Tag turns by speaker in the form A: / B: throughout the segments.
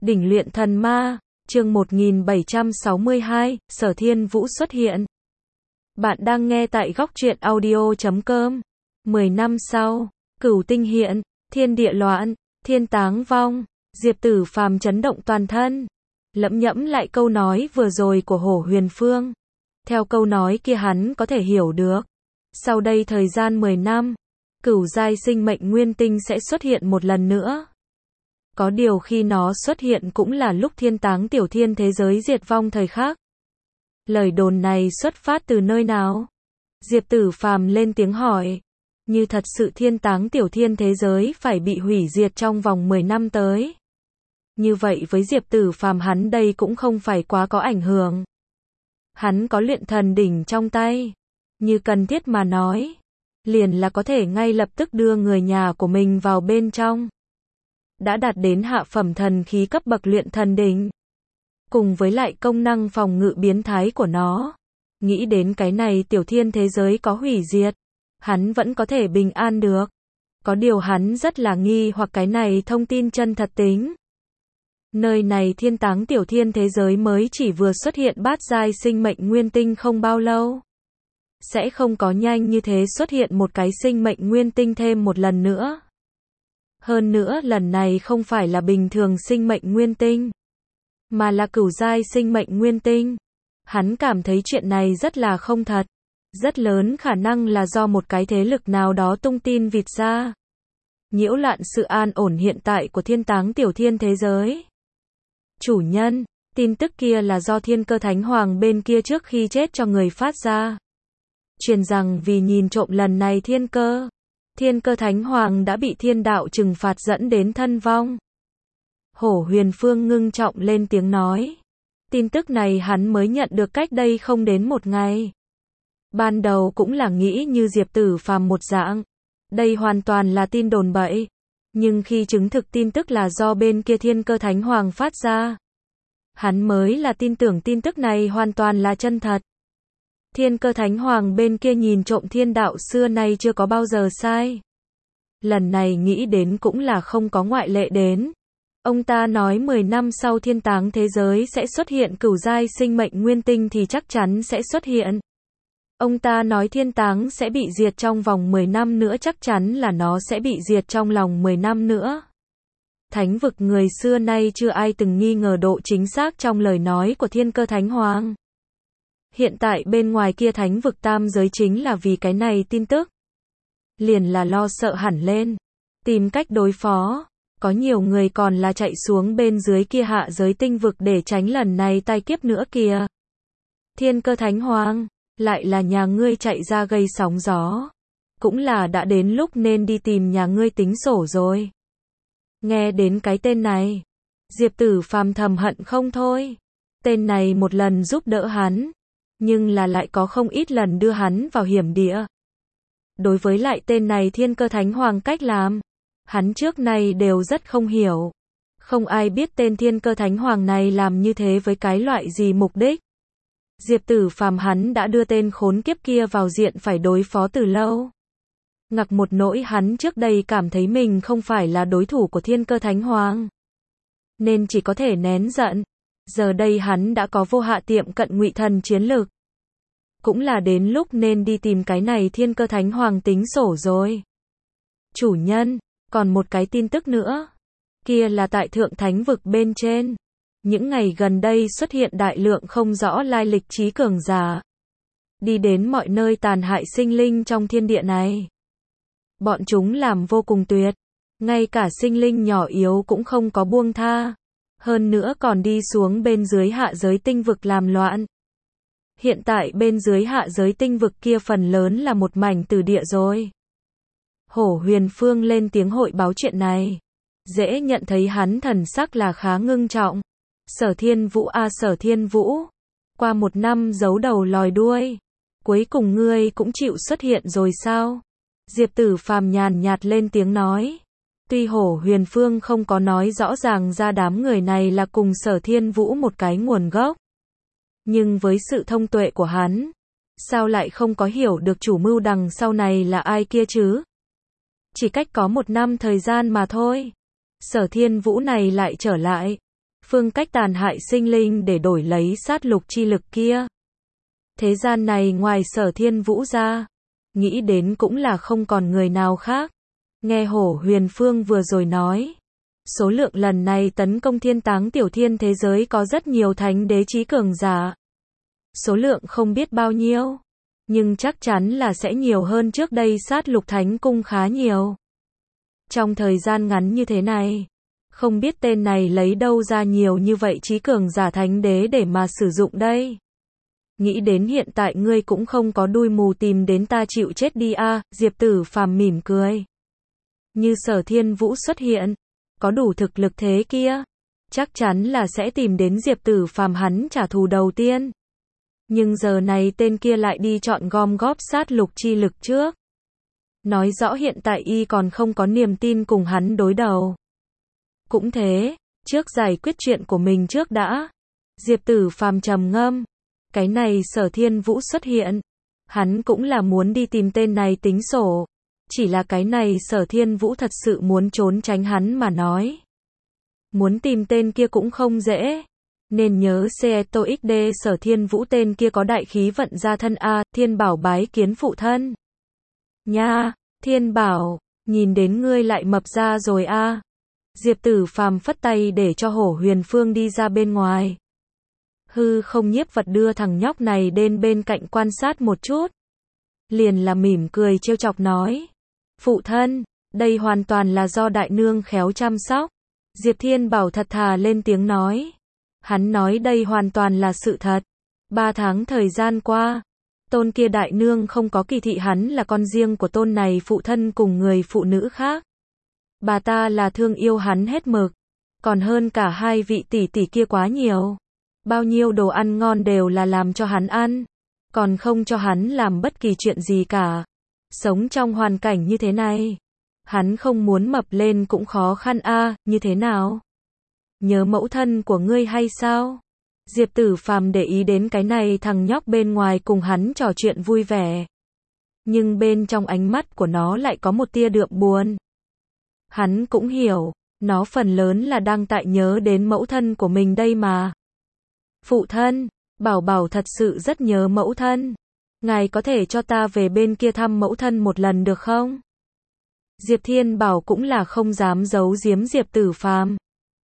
A: Đỉnh luyện thần ma, chương 1762, Sở Thiên Vũ xuất hiện. Bạn đang nghe tại góc truyện audio.com. 10 năm sau, Cửu Tinh hiện, thiên địa loạn, thiên táng vong, Diệp Tử Phàm chấn động toàn thân. Lẩm nhẩm lại câu nói vừa rồi của Hổ Huyền Phương. Theo câu nói kia hắn có thể hiểu được. Sau đây thời gian 10 năm, cửu giai sinh mệnh nguyên tinh sẽ xuất hiện một lần nữa. Có điều khi nó xuất hiện cũng là lúc thiên táng tiểu thiên thế giới diệt vong thời khắc. Lời đồn này xuất phát từ nơi nào? Diệp Tử Phàm lên tiếng hỏi. Như thật sự thiên táng tiểu thiên thế giới phải bị hủy diệt trong vòng 10 năm tới. Như vậy với Diệp Tử Phàm hắn đây cũng không phải quá có ảnh hưởng. Hắn có luyện thần đỉnh trong tay. Như cần thiết mà nói, liền là có thể ngay lập tức đưa người nhà của mình vào bên trong. Đã đạt đến hạ phẩm thần khí cấp bậc luyện thần đỉnh. Cùng với lại công năng phòng ngự biến thái của nó. Nghĩ đến cái này tiểu thiên thế giới có hủy diệt, hắn vẫn có thể bình an được. Có điều hắn rất là nghi hoặc cái này thông tin chân thật tính. Nơi này thiên táng tiểu thiên thế giới mới chỉ vừa xuất hiện bát giai sinh mệnh nguyên tinh không bao lâu. Sẽ không có nhanh như thế xuất hiện một cái sinh mệnh nguyên tinh thêm một lần nữa. Hơn nữa lần này không phải là bình thường sinh mệnh nguyên tinh, mà là cửu giai sinh mệnh nguyên tinh. Hắn cảm thấy chuyện này rất là không thật. Rất lớn khả năng là do một cái thế lực nào đó tung tin vịt ra. Nhiễu loạn sự an ổn hiện tại của thiên táng tiểu thiên thế giới. Chủ nhân, tin tức kia là do Thiên Cơ Thánh Hoàng bên kia trước khi chết cho người phát ra. Truyền rằng vì nhìn trộm lần này Thiên Cơ Thánh Hoàng đã bị thiên đạo trừng phạt dẫn đến thân vong. Hổ Huyền Phương ngưng trọng lên tiếng nói. Tin tức này hắn mới nhận được cách đây không đến một ngày. Ban đầu cũng là nghĩ như Diệp Tử Phàm một dạng. Đây hoàn toàn là tin đồn bậy. Nhưng khi chứng thực tin tức là do bên kia Thiên Cơ Thánh Hoàng phát ra, hắn mới là tin tưởng tin tức này hoàn toàn là chân thật. Thiên Cơ Thánh Hoàng bên kia nhìn trộm thiên đạo xưa nay chưa có bao giờ sai. Lần này nghĩ đến cũng là không có ngoại lệ đến. Ông ta nói 10 năm sau thiên táng thế giới sẽ xuất hiện cửu giai sinh mệnh nguyên tinh thì chắc chắn sẽ xuất hiện. Ông ta nói thiên táng sẽ bị diệt trong vòng 10 năm nữa, chắc chắn là nó sẽ bị diệt trong lòng 10 năm nữa. Thánh vực người xưa nay chưa ai từng nghi ngờ độ chính xác trong lời nói của Thiên Cơ Thánh Hoàng. Hiện tại bên ngoài kia thánh vực tam giới chính là vì cái này tin tức. Liền là lo sợ hẳn lên. Tìm cách đối phó. Có nhiều người còn là chạy xuống bên dưới kia hạ giới tinh vực để tránh lần này tai kiếp nữa kìa. Thiên Cơ Thánh Hoàng, lại là nhà ngươi chạy ra gây sóng gió. Cũng là đã đến lúc nên đi tìm nhà ngươi tính sổ rồi. Nghe đến cái tên này, Diệp Tử Phàm thầm hận không thôi. Tên này một lần giúp đỡ hắn, nhưng là lại có không ít lần đưa hắn vào hiểm địa. Đối với lại tên này Thiên Cơ Thánh Hoàng cách làm, hắn trước nay đều rất không hiểu. Không ai biết tên Thiên Cơ Thánh Hoàng này làm như thế với cái loại gì mục đích. Diệp Tử Phàm hắn đã đưa tên khốn kiếp kia vào diện phải đối phó từ lâu. Ngặc một nỗi hắn trước đây cảm thấy mình không phải là đối thủ của Thiên Cơ Thánh Hoàng, nên chỉ có thể nén giận. Giờ đây hắn đã có vô hạ tiệm cận ngụy thần chiến lực. Cũng là đến lúc nên đi tìm cái này Thiên Cơ Thánh Hoàng tính sổ rồi. Chủ nhân, còn một cái tin tức nữa. Kia là tại Thượng Thánh vực bên trên. Những ngày gần đây xuất hiện đại lượng không rõ lai lịch trí cường giả. Đi đến mọi nơi tàn hại sinh linh trong thiên địa này. Bọn chúng làm vô cùng tuyệt. Ngay cả sinh linh nhỏ yếu cũng không có buông tha. Hơn nữa còn đi xuống bên dưới hạ giới tinh vực làm loạn. Hiện tại bên dưới hạ giới tinh vực kia phần lớn là một mảnh tử địa rồi. Hổ Huyền Phương lên tiếng hội báo chuyện này. Dễ nhận thấy hắn thần sắc là khá ngưng trọng. Sở Thiên Vũ à, Sở Thiên Vũ. Qua một năm giấu đầu lòi đuôi. Cuối cùng ngươi cũng chịu xuất hiện rồi sao? Diệp Tử Phàm nhàn nhạt lên tiếng nói. Tuy Hổ Huyền Phương không có nói rõ ràng ra đám người này là cùng Sở Thiên Vũ một cái nguồn gốc. Nhưng với sự thông tuệ của hắn, sao lại không có hiểu được chủ mưu đằng sau này là ai kia chứ? Chỉ cách có một năm thời gian mà thôi. Sở Thiên Vũ này lại trở lại. phương cách tàn hại sinh linh để đổi lấy sát lục chi lực kia. Thế gian này ngoài Sở Thiên Vũ ra, nghĩ đến cũng là không còn người nào khác. Nghe Hổ Huyền Phương vừa rồi nói, số lượng lần này tấn công Thiên Táng tiểu thiên thế giới có rất nhiều thánh đế chí cường giả. Số lượng không biết bao nhiêu, nhưng chắc chắn là sẽ nhiều hơn trước đây sát lục thánh cung khá nhiều. Trong thời gian ngắn như thế này, không biết tên này lấy đâu ra nhiều như vậy chí cường giả thánh đế để mà sử dụng đây. Nghĩ đến hiện tại ngươi cũng không có đuôi mù tìm đến ta chịu chết đi a. Diệp Tử Phàm mỉm cười. Như Sở Thiên Vũ xuất hiện, có đủ thực lực thế kia, chắc chắn là sẽ tìm đến Diệp Tử Phàm hắn trả thù đầu tiên. Nhưng giờ này tên kia lại đi chọn gom góp sát lục chi lực trước. Nói rõ hiện tại y còn không có niềm tin cùng hắn đối đầu. Cũng thế, trước giải quyết chuyện của mình trước đã. Diệp Tử Phàm trầm ngâm. Cái này Sở Thiên Vũ xuất hiện, hắn cũng là muốn đi tìm tên này tính sổ. Chỉ là cái này Sở Thiên Vũ thật sự muốn trốn tránh hắn mà nói. Muốn tìm tên kia cũng không dễ. Nên nhớ Seto XD Sở Thiên Vũ tên kia có đại khí vận gia thân a. Thiên Bảo bái kiến phụ thân. Nha, Thiên Bảo, nhìn đến ngươi lại mập ra rồi a. Diệp Tử Phàm phất tay để cho Hổ Huyền Phương đi ra bên ngoài. Hư không nhiếp vật đưa thằng nhóc này đến bên cạnh quan sát một chút. Liền là mỉm cười trêu chọc nói. Phụ thân, đây hoàn toàn là do đại nương khéo chăm sóc. Diệp Thiên Bảo thật thà lên tiếng nói. Hắn nói đây hoàn toàn là sự thật. 3 tháng thời gian qua, tôn kia đại nương không có kỳ thị hắn là con riêng của tôn này phụ thân cùng người phụ nữ khác. Bà ta là thương yêu hắn hết mực. Còn hơn cả hai vị tỷ tỷ kia quá nhiều. Bao nhiêu đồ ăn ngon đều là làm cho hắn ăn. Còn không cho hắn làm bất kỳ chuyện gì cả. Sống trong hoàn cảnh như thế này, hắn không muốn mập lên cũng khó khăn a. Như thế nào? Nhớ mẫu thân của ngươi hay sao? Diệp Tử Phàm để ý đến cái này thằng nhóc bên ngoài cùng hắn trò chuyện vui vẻ. Nhưng bên trong ánh mắt của nó lại có một tia đượm buồn. Hắn cũng hiểu, nó phần lớn là đang tại nhớ đến mẫu thân của mình đây mà. Phụ thân, Bảo Bảo thật sự rất nhớ mẫu thân. Ngài có thể cho ta về bên kia thăm mẫu thân một lần được không? Diệp Thiên Bảo cũng là không dám giấu giếm Diệp Tử Phàm.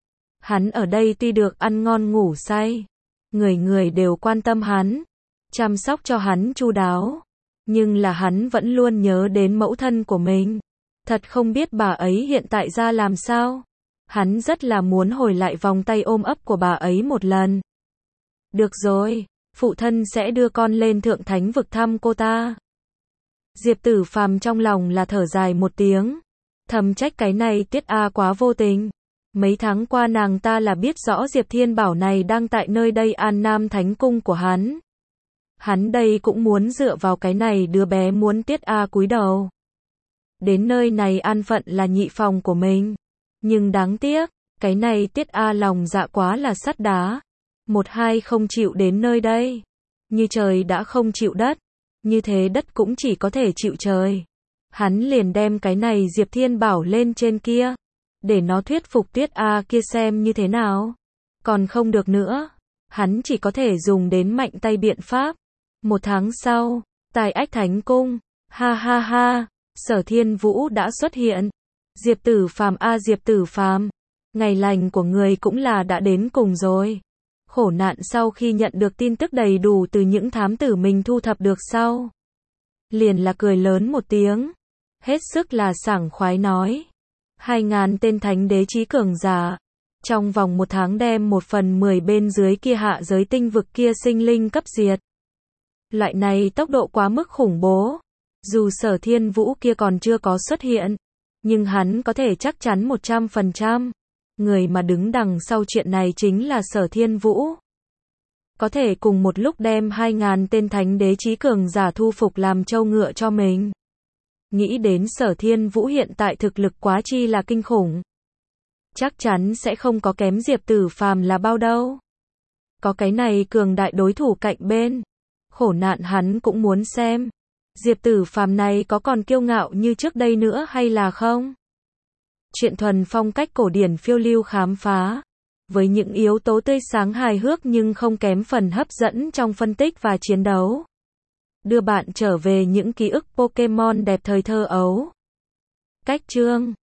A: Hắn ở đây tuy được ăn ngon ngủ say, người người đều quan tâm hắn, chăm sóc cho hắn chu đáo, nhưng là hắn vẫn luôn nhớ đến mẫu thân của mình. Thật không biết bà ấy hiện tại ra làm sao. Hắn rất là muốn hồi lại vòng tay ôm ấp của bà ấy một lần. Được rồi, phụ thân sẽ đưa con lên thượng thánh vực thăm cô ta. Diệp Tử Phàm trong lòng là thở dài một tiếng. Thầm trách cái này Tiết A quá vô tình. Mấy tháng qua nàng ta là biết rõ Diệp Thiên Bảo này đang tại nơi đây An Nam Thánh Cung của hắn. Hắn đây cũng muốn dựa vào cái này đứa bé muốn Tiết A cúi đầu. Đến nơi này an phận là nhị phòng của mình. Nhưng đáng tiếc, cái này Tiết A lòng dạ quá là sắt đá. Một hai không chịu đến nơi đây. Như trời đã không chịu đất. Như thế đất cũng chỉ có thể chịu trời. Hắn liền đem cái này Diệp Thiên Bảo lên trên kia. Để nó thuyết phục Tiết A kia xem như thế nào. Còn không được nữa. Hắn chỉ có thể dùng đến mạnh tay biện pháp. 1 tháng sau, tại Ách Thánh Cung. Ha ha ha, Sở Thiên Vũ đã xuất hiện. Diệp Tử Phàm a Diệp Tử Phàm. Ngày lành của người cũng là đã đến cùng rồi. Khổ nạn sau khi nhận được tin tức đầy đủ từ những thám tử mình thu thập được sau. Liền là cười lớn một tiếng. Hết sức là sảng khoái nói. 2.000 tên thánh đế chí cường giả. Trong vòng 1 tháng đem 1/10 bên dưới kia hạ giới tinh vực kia sinh linh cấp diệt. Loại này tốc độ quá mức khủng bố. Dù Sở Thiên Vũ kia còn chưa có xuất hiện. Nhưng hắn có thể chắc chắn 100%. Người mà đứng đằng sau chuyện này chính là Sở Thiên Vũ. Có thể cùng một lúc đem 2.000 tên thánh đế chí cường giả thu phục làm trâu ngựa cho mình. Nghĩ đến Sở Thiên Vũ hiện tại thực lực quá chi là kinh khủng. Chắc chắn sẽ không có kém Diệp Tử Phàm là bao đâu. Có cái này cường đại đối thủ cạnh bên. Khổ nạn hắn cũng muốn xem. Diệp Tử Phàm này có còn kiêu ngạo như trước đây nữa hay là không? Chuyện thuần phong cách cổ điển phiêu lưu khám phá. với những yếu tố tươi sáng hài hước nhưng không kém phần hấp dẫn trong phân tích và chiến đấu. Đưa bạn trở về những ký ức Pokémon đẹp thời thơ ấu. Cách chương